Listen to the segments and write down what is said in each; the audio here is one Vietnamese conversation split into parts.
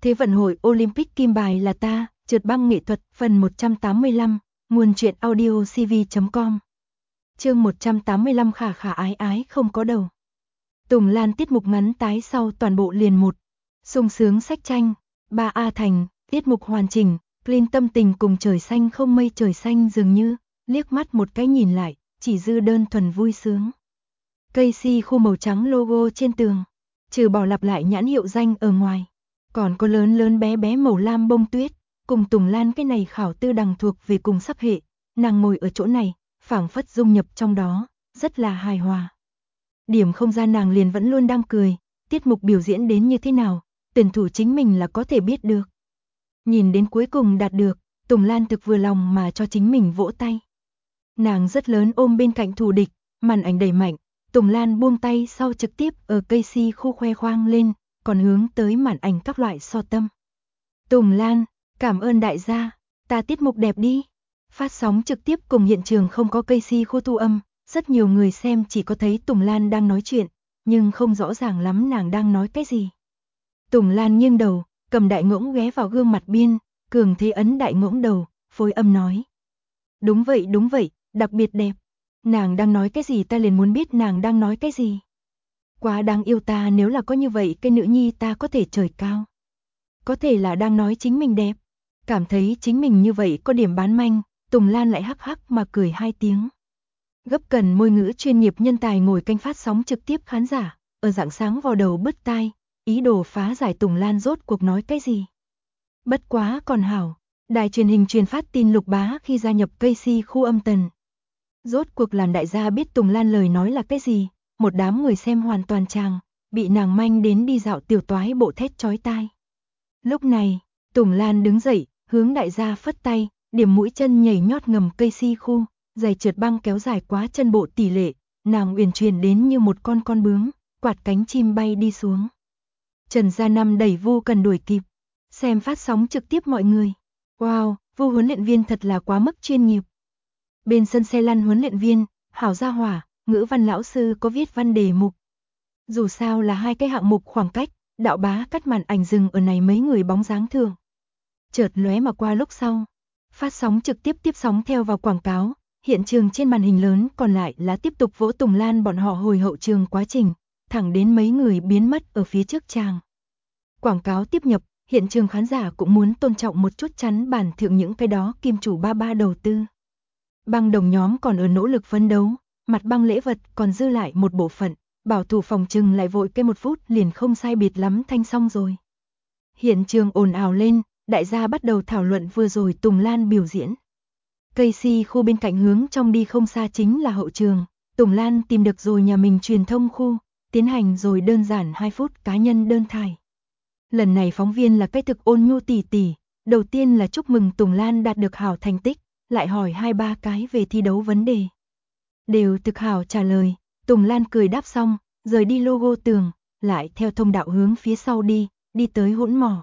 Thế vận hội Olympic kim bài là ta, trượt băng nghệ thuật, phần 185, nguồn truyện audio cv.com. Chương 185 khả khả ái ái không có đầu. Tùng Lan tiết mục ngắn tái sau toàn bộ liền một. Sung sướng sách tranh, 3A thành, tiết mục hoàn chỉnh, clean tâm tình cùng trời xanh không mây trời xanh dường như, liếc mắt một cái nhìn lại, chỉ dư đơn thuần vui sướng. Cây si khu màu trắng logo trên tường, trừ bỏ lặp lại nhãn hiệu danh ở ngoài. Còn có lớn lớn bé bé màu lam bông tuyết, cùng Tùng Lan cái này khảo tư đằng thuộc về cùng sắc hệ, nàng ngồi ở chỗ này, phảng phất dung nhập trong đó, rất là hài hòa. Điểm không ra nàng liền vẫn luôn đang cười, tiết mục biểu diễn đến như thế nào, tuyển thủ chính mình là có thể biết được. Nhìn đến cuối cùng đạt được, Tùng Lan thực vừa lòng mà cho chính mình vỗ tay. Nàng rất lớn ôm bên cạnh thù địch, màn ảnh đẩy mạnh, Tùng Lan buông tay sau trực tiếp ở cây si khu khoe khoang lên, còn hướng tới màn ảnh các loại so tâm. Tùng Lan, cảm ơn đại gia, ta tiết mục đẹp đi. Phát sóng trực tiếp cùng hiện trường không có cây si khu thu âm, rất nhiều người xem chỉ có thấy Tùng Lan đang nói chuyện, nhưng không rõ ràng lắm nàng đang nói cái gì. Tùng Lan nghiêng đầu, cầm đại ngỗng ghé vào gương mặt biên, cường thế ấn đại ngỗng đầu, phối âm nói. Đúng vậy, đặc biệt đẹp. Nàng đang nói cái gì ta liền muốn biết nàng đang nói cái gì. Quá đáng yêu ta, nếu là có như vậy cái nữ nhi ta có thể trời cao. Có thể là đang nói chính mình đẹp. Cảm thấy chính mình như vậy có điểm bán manh, Tùng Lan lại hắc hắc mà cười hai tiếng. Gấp cần môi ngữ chuyên nghiệp nhân tài ngồi canh phát sóng trực tiếp khán giả, ở rạng sáng vào đầu bứt tai, ý đồ phá giải Tùng Lan rốt cuộc nói cái gì. Bất quá còn hảo, đài truyền hình truyền phát tin Lục Bá khi gia nhập cây si khu âm tần. Rốt cuộc làm đại gia biết Tùng Lan lời nói là cái gì, một đám người xem hoàn toàn tràng, bị nàng manh đến đi dạo tiểu toái bộ thét chói tai. Lúc này, Tùng Lan đứng dậy, hướng đại gia phất tay, điểm mũi chân nhảy nhót ngầm cây si khu, giày trượt băng kéo dài quá chân bộ tỷ lệ, nàng uyển chuyển đến như một con bướm, quạt cánh chim bay đi xuống. Trần Gia Năm đẩy Vu Cần đuổi kịp, xem phát sóng trực tiếp mọi người. Wow, Vu huấn luyện viên thật là quá mức chuyên nghiệp. Bên sân xe lăn huấn luyện viên, hảo gia hỏa, ngữ văn lão sư có viết văn đề mục. Dù sao là hai cái hạng mục khoảng cách, đạo bá cắt màn ảnh dừng ở này mấy người bóng dáng thường. Chợt lóe mà qua lúc sau, phát sóng trực tiếp tiếp sóng theo vào quảng cáo, hiện trường trên màn hình lớn còn lại là tiếp tục vỗ Tùng Lan bọn họ hồi hậu trường quá trình, thẳng đến mấy người biến mất ở phía trước tràng. Quảng cáo tiếp nhập, hiện trường khán giả cũng muốn tôn trọng một chút chắn bản thượng những cái đó kim chủ ba đầu tư. Băng đồng nhóm còn ở nỗ lực phấn đấu, mặt băng lễ vật còn dư lại một bộ phận, bảo thủ phòng trừng lại vội cây 1 phút liền không sai biệt lắm thanh xong rồi. Hiện trường ồn ào lên, đại gia bắt đầu thảo luận vừa rồi Tùng Lan biểu diễn. Cây si khu bên cạnh hướng trong đi không xa chính là hậu trường, Tùng Lan tìm được rồi nhà mình truyền thông khu, tiến hành rồi đơn giản 2 phút cá nhân đơn thải. Lần này phóng viên là cái thực ôn nhu tỉ tỉ, đầu tiên là chúc mừng Tùng Lan đạt được hảo thành tích, lại hỏi 2-3 cái về thi đấu vấn đề. Đều thực hảo trả lời, Tùng Lan cười đáp xong, rời đi logo tường, lại theo thông đạo hướng phía sau đi tới hỗn mỏ.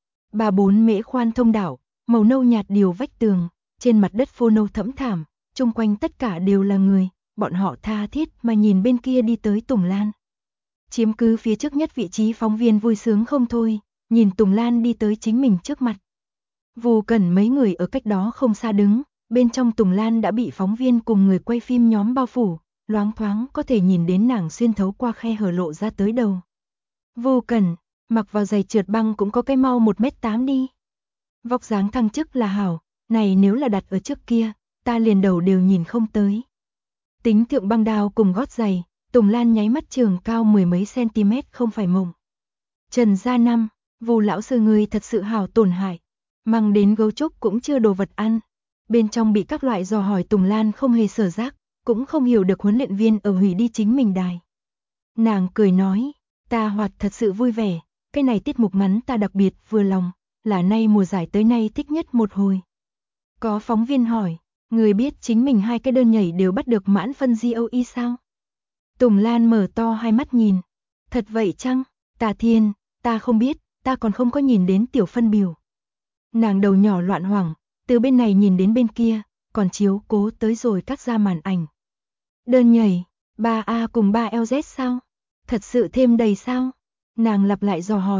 3-4 mễ khoan thông đạo, màu nâu nhạt điều vách tường, trên mặt đất phô nâu thẫm thảm, chung quanh tất cả đều là người, bọn họ tha thiết mà nhìn bên kia đi tới Tùng Lan. Chiếm cứ phía trước nhất vị trí phóng viên vui sướng không thôi, nhìn Tùng Lan đi tới chính mình trước mặt. Vu Cần mấy người ở cách đó không xa đứng, bên trong Tùng Lan đã bị phóng viên cùng người quay phim nhóm bao phủ, loáng thoáng có thể nhìn đến nàng xuyên thấu qua khe hở lộ ra tới đầu. Vu Cần, mặc vào giày trượt băng cũng có cái mau 1m8 đi. Vóc dáng thăng chức là hảo, này nếu là đặt ở trước kia, ta liền đầu đều nhìn không tới. Tính thượng băng đao cùng gót giày, Tùng Lan nháy mắt trường cao 10 mấy cm không phải mộng. Trần Gia Năm, Vu lão sư người thật sự hảo tổn hại, mang đến gấu trúc cũng chưa đồ vật ăn. Bên trong bị các loại dò hỏi Tùng Lan không hề sở giác, cũng không hiểu được huấn luyện viên ở hủy đi chính mình đài. Nàng cười nói, ta hoạt thật sự vui vẻ, cái này tiết mục ngắn ta đặc biệt vừa lòng, là nay mùa giải tới nay thích nhất một hồi. Có phóng viên hỏi, người biết chính mình 2 cái đơn nhảy đều bắt được mãn phân GOE sao? Tùng Lan mở to hai mắt nhìn, thật vậy chăng? Ta thiên, ta không biết, ta còn không có nhìn đến tiểu phân biểu. Nàng đầu nhỏ loạn hoảng, từ bên này nhìn đến bên kia, còn chiếu cố tới rồi cắt ra màn ảnh. Đơn nhảy, 3A cùng 3LZ sao? Thật sự thêm đầy sao? Nàng lặp lại dò hỏi,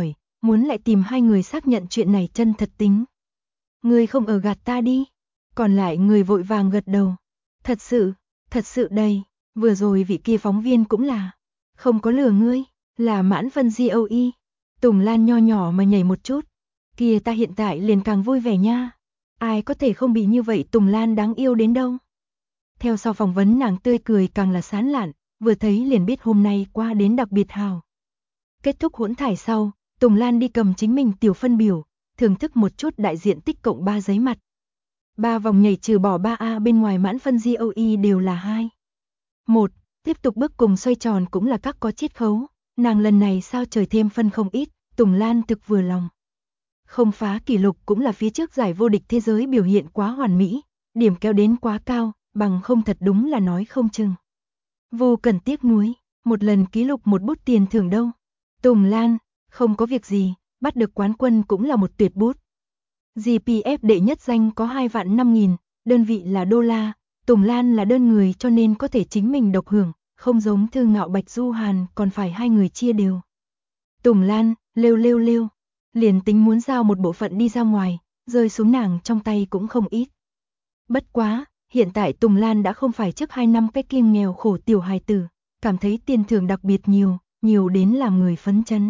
muốn lại tìm hai người xác nhận chuyện này chân thật tính. Ngươi không ở gạt ta đi. Còn lại người vội vàng gật đầu. Thật sự đây, vừa rồi vị kia phóng viên cũng là. Không có lừa ngươi, là Mãn Vân GOE. Tùng Lan nho nhỏ mà nhảy một chút. Kìa ta hiện tại liền càng vui vẻ nha. Ai có thể không bị như vậy Tùng Lan đáng yêu đến đâu. Theo sau phỏng vấn nàng tươi cười càng là sán lạn, vừa thấy liền biết hôm nay qua đến đặc biệt hào. Kết thúc hỗn thải sau, Tùng Lan đi cầm chính mình tiểu phân biểu, thưởng thức một chút đại diện tích cộng 3 giấy mặt. 3 vòng nhảy trừ bỏ 3A bên ngoài Mãn Phân GOE đều là 2. 1. Tiếp tục bước cùng xoay tròn cũng là các có chiết khấu, nàng lần này sao trời thêm phân không ít, Tùng Lan thực vừa lòng. Không phá kỷ lục cũng là phía trước giải vô địch thế giới biểu hiện quá hoàn mỹ, điểm kéo đến quá cao, bằng không thật đúng là nói không chừng. Vô cần tiếc nuối, một lần ký lục một bút tiền thưởng đâu. Tùng Lan, không có việc gì, bắt được quán quân cũng là một tuyệt bút. GPF đệ nhất danh có 2.500.000, đơn vị là đô la, Tùng Lan là đơn người cho nên có thể chính mình độc hưởng, không giống Thư Ngạo Bạch Du Hàn còn phải hai người chia đều. Tùng Lan, lêu, liền tính muốn giao một bộ phận đi ra ngoài, rơi xuống nàng trong tay cũng không ít. Bất quá, hiện tại Tùng Lan đã không phải trước 2 năm cái kia nghèo khổ tiểu hài tử, cảm thấy tiền thưởng đặc biệt nhiều đến làm người phấn chấn.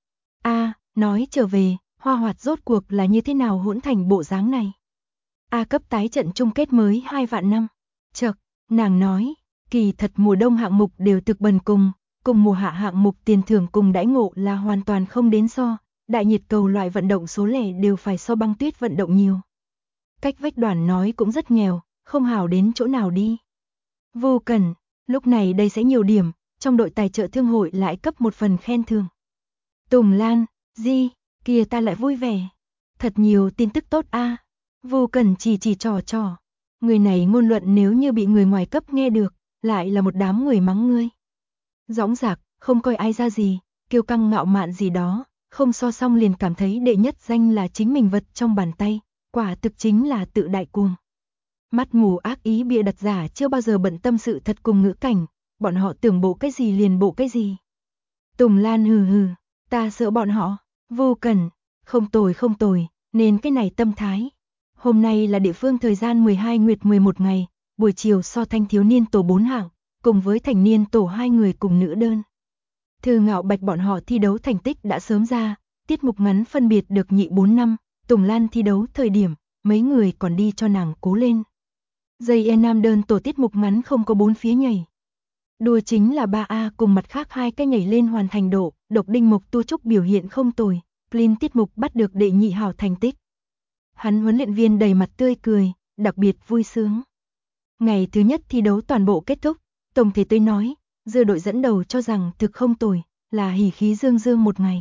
Nói trở về, Hoa Hoạt rốt cuộc là như thế nào hỗn thành bộ dáng này? A cấp tái trận chung kết mới 2 vạn năm. Chậc, nàng nói, kỳ thật mùa đông hạng mục đều thực bần cùng mùa hạ hạng mục tiền thưởng cùng đãi ngộ là hoàn toàn không đến so, đại nhiệt cầu loại vận động số lẻ đều phải so băng tuyết vận động nhiều. Cách vách Đoàn nói cũng rất nghèo, không hảo đến chỗ nào đi. Vô cần, lúc này đây sẽ nhiều điểm, trong đội tài trợ thương hội lại cấp một phần khen thưởng. Tùng Lan, kia ta lại vui vẻ. Thật nhiều tin tức tốt a. Vô cần chỉ trò. Người này ngôn luận nếu như bị người ngoài cấp nghe được, lại là một đám người mắng ngươi. Dõng dạc, không coi ai ra gì, kiêu căng ngạo mạn gì đó, không so xong liền cảm thấy đệ nhất danh là chính mình vật trong bàn tay, quả thực chính là tự đại cuồng. Mắt mù ác ý bịa đặt giả chưa bao giờ bận tâm sự thật cùng ngữ cảnh, bọn họ tưởng bộ cái gì liền bộ cái gì. Tùng Lan hừ, ta sợ bọn họ. Vô cần, không tồi, nên cái này tâm thái. Hôm nay là địa phương thời gian 12 nguyệt 11 ngày, buổi chiều so thanh thiếu niên tổ 4 hạng, cùng với thành niên tổ 2 người cùng nữ đơn. Thư Ngạo Bạch bọn họ thi đấu thành tích đã sớm ra, tiết mục ngắn phân biệt được nhị 4 năm, Tùng Lan thi đấu thời điểm, mấy người còn đi cho nàng cố lên. Dây nam đơn tổ tiết mục ngắn không có 4 phía nhảy. Đua chính là 3A cùng mặt khác 2 cái nhảy lên hoàn thành độ, Độc Đinh Mục Tu Trúc biểu hiện không tồi, Plin tiết mục bắt được đệ nhị hảo thành tích. Hắn huấn luyện viên đầy mặt tươi cười, đặc biệt vui sướng. Ngày thứ nhất thi đấu toàn bộ kết thúc, tổng thể tôi nói, dư đội dẫn đầu cho rằng thực không tồi, là hỉ khí dương một ngày.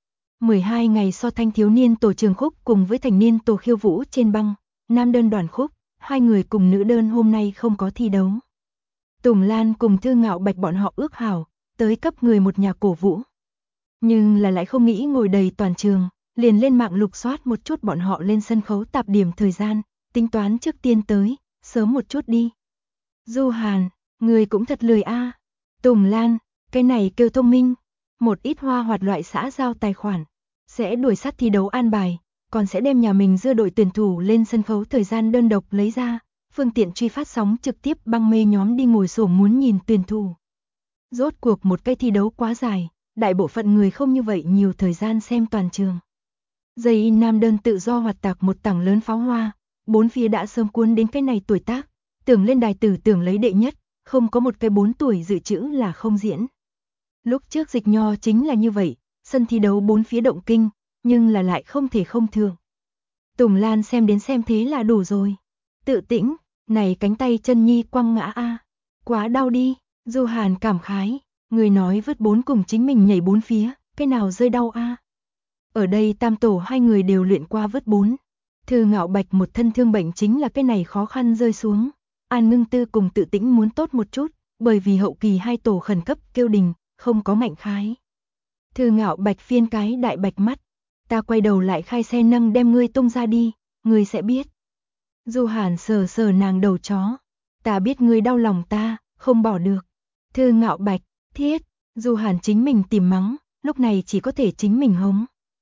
12 ngày so thanh thiếu niên tổ trường khúc cùng với thành niên tổ khiêu vũ trên băng, nam đơn đoàn khúc, 2 người cùng nữ đơn hôm nay không có thi đấu. Tùng Lan cùng Thư Ngạo Bạch bọn họ ước hảo, tới cấp người một nhà cổ vũ. Nhưng là lại không nghĩ ngồi đầy toàn trường, liền lên mạng lục soát một chút bọn họ lên sân khấu tạp điểm thời gian, tính toán trước tiên tới, sớm một chút đi. Du Hàn, người cũng thật lười a. Tùng Lan, cái này kêu thông minh, một ít Hoa Hoạt loại xã giao tài khoản, sẽ đuổi sát thi đấu an bài, còn sẽ đem nhà mình dưa đội tuyển thủ lên sân khấu thời gian đơn độc lấy ra, phương tiện truy phát sóng trực tiếp băng mê nhóm đi ngồi xổm muốn nhìn tuyển thủ. Rốt cuộc một cái thi đấu quá dài, đại bộ phận người không như vậy nhiều thời gian xem toàn trường. Dây nam đơn tự do hoạt tạc một tảng lớn pháo hoa, bốn phía đã sớm cuốn đến cái này tuổi tác, tưởng lên đài tử tưởng lấy đệ nhất, không có một cái 4 tuổi dự trữ là không diễn. Lúc trước Dịch Nho chính là như vậy, sân thi đấu bốn phía động kinh, nhưng là lại không thể không thường. Tùng Lan xem đến xem thế là đủ rồi. Tự tĩnh, này cánh tay chân nhi quăng ngã a, quá đau đi. Du Hàn cảm khái, người nói vứt 4 cùng chính mình nhảy 4 phía, cái nào rơi đau a. Ở đây tam tổ 2 người đều luyện qua vứt 4. Thư Ngạo Bạch một thân thương bệnh chính là cái này khó khăn rơi xuống. An Ngưng Tư cùng Tự Tĩnh muốn tốt một chút, bởi vì hậu kỳ 2 tổ khẩn cấp kêu đình, không có Mạnh Khái. Thư Ngạo Bạch phiên cái đại bạch mắt, ta quay đầu lại khai xe nâng đem ngươi tung ra đi, ngươi sẽ biết. Du Hàn sờ sờ nàng đầu chó, ta biết ngươi đau lòng ta, không bỏ được. Thư Ngạo Bạch, thiết, Du Hàn chính mình tìm mắng, lúc này chỉ có thể chính mình hống.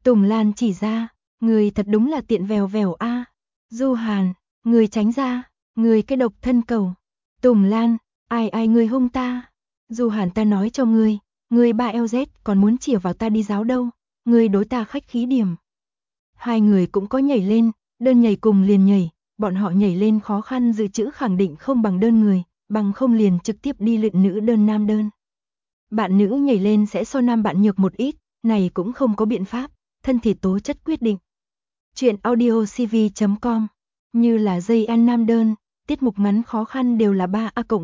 Tùng Lan chỉ ra, người thật đúng là tiện vèo vèo a. Du Hàn, người tránh ra, người cái độc thân cầu. Tùng Lan, ai người hung ta. Du Hàn ta nói cho ngươi 3LZ còn muốn chìa vào ta đi giáo đâu, ngươi đối ta khách khí điểm. Hai người cũng có nhảy lên, đơn nhảy cùng liền nhảy, bọn họ nhảy lên khó khăn dự trữ khẳng định không bằng đơn người, bằng không liền trực tiếp đi luyện nữ đơn nam đơn. Bạn nữ nhảy lên sẽ so nam bạn nhược một ít, này cũng không có biện pháp, thân thể tố chất quyết định. Chuyện audiocv.com, như là dây ăn nam đơn, tiết mục ngắn khó khăn đều là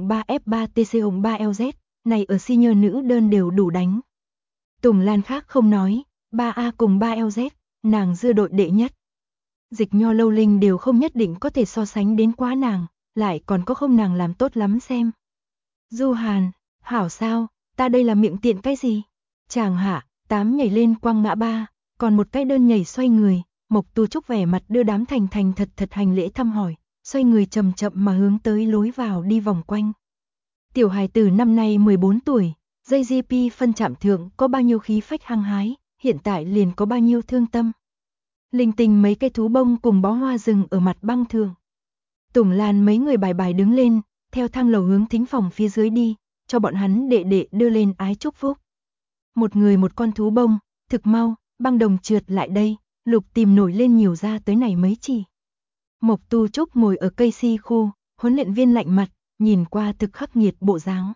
3A+3F3TC-3LZ, này ở senior nữ đơn đều đủ đánh. Tùng Lan khác không nói, 3A cùng 3LZ, nàng dưa đội đệ nhất. Dịch Nho Lâu Linh đều không nhất định có thể so sánh đến quá nàng, lại còn có không nàng làm tốt lắm xem. Du Hàn, hảo sao, ta đây là miệng tiện cái gì? Chàng hạ, 8 nhảy lên quăng ngã 3, còn một cái đơn nhảy xoay người, Mộc Tu Trúc vẻ mặt đưa đám thành thật hành lễ thăm hỏi, xoay người chậm chậm mà hướng tới lối vào đi vòng quanh. Tiểu hài tử năm nay 14 tuổi, dây GP phân chạm thượng có bao nhiêu khí phách hăng hái, hiện tại liền có bao nhiêu thương tâm. Linh tinh mấy cây thú bông cùng bó hoa rừng ở mặt băng thường. Tùng Lan mấy người bài đứng lên, theo thang lầu hướng thính phòng phía dưới đi, cho bọn hắn đệ đệ đưa lên ái chúc phúc. Một người một con thú bông, thực mau, băng đồng trượt lại đây, Lục tìm nổi lên nhiều ra tới này mấy chỉ. Mộc Tu Trúc ngồi ở cây si khu, huấn luyện viên lạnh mặt, nhìn qua thực khắc nghiệt bộ dáng.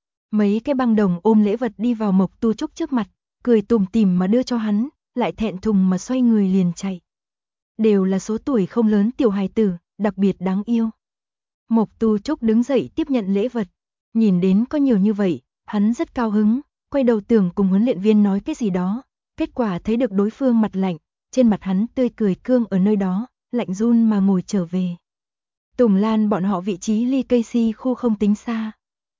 Mấy cái băng đồng ôm lễ vật đi vào Mộc Tu Trúc trước mặt, cười tủm tỉm mà đưa cho hắn, lại thẹn thùng mà xoay người liền chạy. Đều là số tuổi không lớn tiểu hài tử, đặc biệt đáng yêu. Mộc Tu Trúc đứng dậy tiếp nhận lễ vật, nhìn đến có nhiều như vậy, hắn rất cao hứng, quay đầu tưởng cùng huấn luyện viên nói cái gì đó, kết quả thấy được đối phương mặt lạnh, trên mặt hắn tươi cười cương ở nơi đó, lạnh run mà ngồi trở về. Tùng Lan bọn họ vị trí ly cây si khu không tính xa.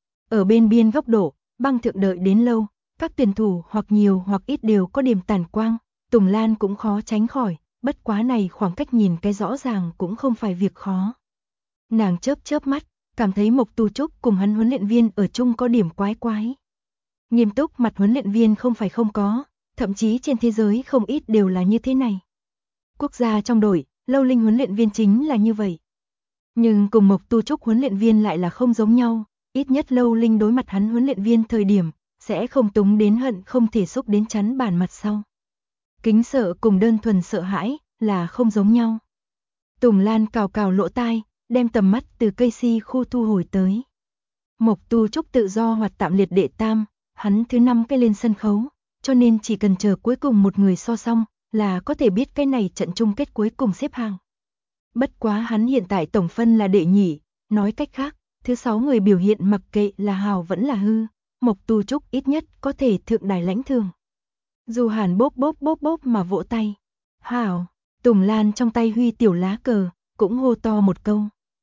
Ở bên biên góc độ, băng thượng đợi đến lâu, các tuyển thủ hoặc nhiều hoặc ít đều có điểm tản quang, Tùng Lan cũng khó tránh khỏi, bất quá này khoảng cách nhìn cái rõ ràng cũng không phải việc khó. Nàng chớp mắt, cảm thấy Mộc Tu Trúc cùng hắn huấn luyện viên ở chung có điểm quái quái. Nghiêm túc mặt huấn luyện viên không phải không có, thậm chí trên thế giới không ít đều là như thế này. Quốc gia trong đội, Lâu Linh huấn luyện viên chính là như vậy. Nhưng cùng Mộc Tu Trúc huấn luyện viên lại là không giống nhau, ít nhất Lâu Linh đối mặt hắn huấn luyện viên thời điểm, sẽ không túng đến hận không thể xúc đến chắn bàn mặt sau. Kính sợ cùng đơn thuần sợ hãi là không giống nhau. Tùng Lan cào lỗ tai, đem tầm mắt từ cây si khu thu hồi tới. Mộc Tu Trúc tự do hoạt tạm liệt đệ tam, hắn thứ 5 cái lên sân khấu, cho nên chỉ cần chờ cuối cùng một người so xong là có thể biết cái này trận chung kết cuối cùng xếp hạng. Bất quá hắn hiện tại tổng phân là đệ nhị, nói cách khác, thứ 6 người biểu hiện mặc kệ là hào vẫn là hư, Mộc Tu Trúc ít nhất có thể thượng đài lãnh thường. Du Hàn bóp mà vỗ tay. Hảo, Tùng Lan trong tay huy tiểu lá cờ, cũng hô to một câu.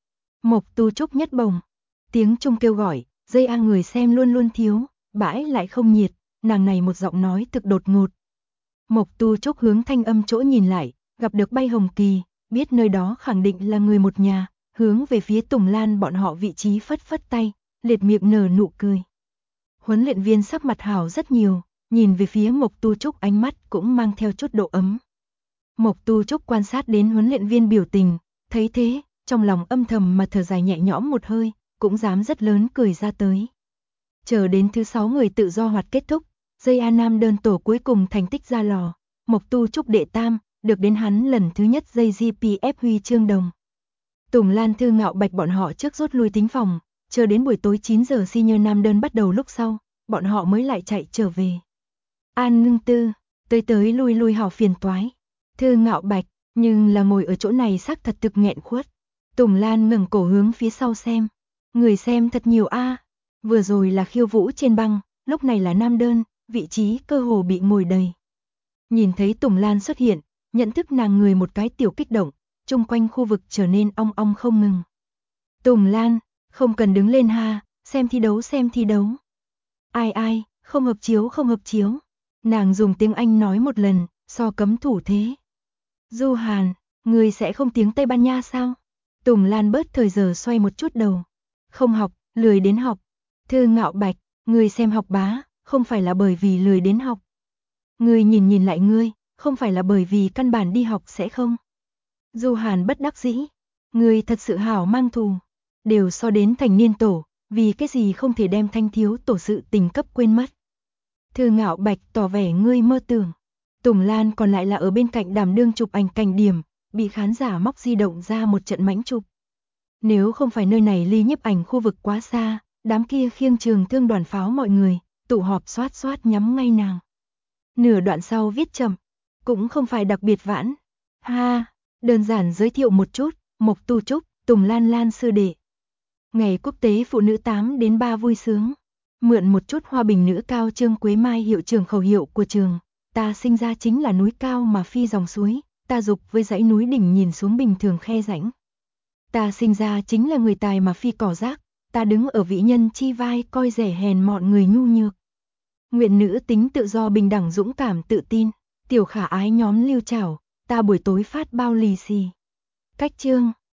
Mộc Tu Trúc nhất bồng, tiếng trung kêu gọi, dây A người xem luôn luôn thiếu, bãi lại không nhiệt, nàng này một giọng nói thực đột ngột. Mộc Tu Trúc hướng thanh âm chỗ nhìn lại, gặp được Bay Hồng Kỳ, biết nơi đó khẳng định là người một nhà, hướng về phía Tùng Lan bọn họ vị trí phất tay, liệt miệng nở nụ cười. Huấn luyện viên sắc mặt hảo rất nhiều, nhìn về phía Mộc Tu Trúc ánh mắt cũng mang theo chút độ ấm. Mộc Tu Trúc quan sát đến huấn luyện viên biểu tình, thấy thế, trong lòng âm thầm mà thở dài nhẹ nhõm một hơi, cũng dám rất lớn cười ra tới. Chờ đến thứ 6 người tự do hoạt kết thúc, dây A Nam đơn tổ cuối cùng thành tích ra lò, Mộc Tu Trúc đệ tam, được đến hắn lần thứ nhất dây GPF huy chương đồng. Tùng Lan Thư Ngạo Bạch bọn họ trước rút lui tính phòng, chờ đến buổi tối 9 giờ senior nam đơn bắt đầu lúc sau, bọn họ mới lại chạy trở về. An Ngưng Tư, tới lui hào phiền toái. Thư Ngạo Bạch, nhưng là ngồi ở chỗ này xác thật thực nghẹn khuất. Tùng Lan ngẩng cổ hướng phía sau xem. Người xem thật nhiều a. Vừa rồi là khiêu vũ trên băng, lúc này là nam đơn, vị trí cơ hồ bị ngồi đầy. Nhìn thấy Tùng Lan xuất hiện, nhận thức nàng người một cái tiểu kích động, chung quanh khu vực trở nên ong ong không ngừng. Tùng Lan, không cần đứng lên ha, xem thi đấu. Ai, không hợp chiếu. Nàng dùng tiếng Anh nói một lần, so cấm thủ thế. Du Hàn, người sẽ không tiếng Tây Ban Nha sao? Tùng Lan bớt thời giờ xoay một chút đầu. Không học, lười đến học. Thư Ngạo Bạch, người xem học bá, không phải là bởi vì lười đến học. Người nhìn lại ngươi, không phải là bởi vì căn bản đi học sẽ không. Du Hàn bất đắc dĩ, người thật sự hảo mang thù, đều so đến thành niên tổ, vì cái gì không thể đem thanh thiếu tổ sự tình cấp quên mất. Thư Ngạo Bạch tỏ vẻ ngươi mơ tưởng. Tùng Lan còn lại là ở bên cạnh đảm đương chụp ảnh cảnh điểm, bị khán giả móc di động ra một trận mãnh chụp. Nếu không phải nơi này ly nhiếp ảnh khu vực quá xa, đám kia khiêng trường thương đoàn pháo mọi người, tụ họp xoát xoát nhắm ngay nàng. Nửa đoạn sau viết chậm, cũng không phải đặc biệt vãn. Ha, đơn giản giới thiệu một chút, Mộc Tu Trúc, Tùng Lan Lan sư đệ. Ngày quốc tế phụ nữ 8 đến 3 vui sướng. Mượn một chút Hoa Bình nữ cao Trương Quế Mai hiệu trường khẩu hiệu của trường. Ta sinh ra chính là núi cao mà phi dòng suối, ta dục với dãy núi đỉnh nhìn xuống bình thường khe rãnh. Ta sinh ra chính là người tài mà phi cỏ rác, ta đứng ở vĩ nhân chi vai coi rẻ hèn mọn người nhu nhược. Nguyện nữ tính tự do bình đẳng dũng cảm tự tin, tiểu khả ái nhóm lưu trảo, ta buổi tối phát bao lì xì. Cách chương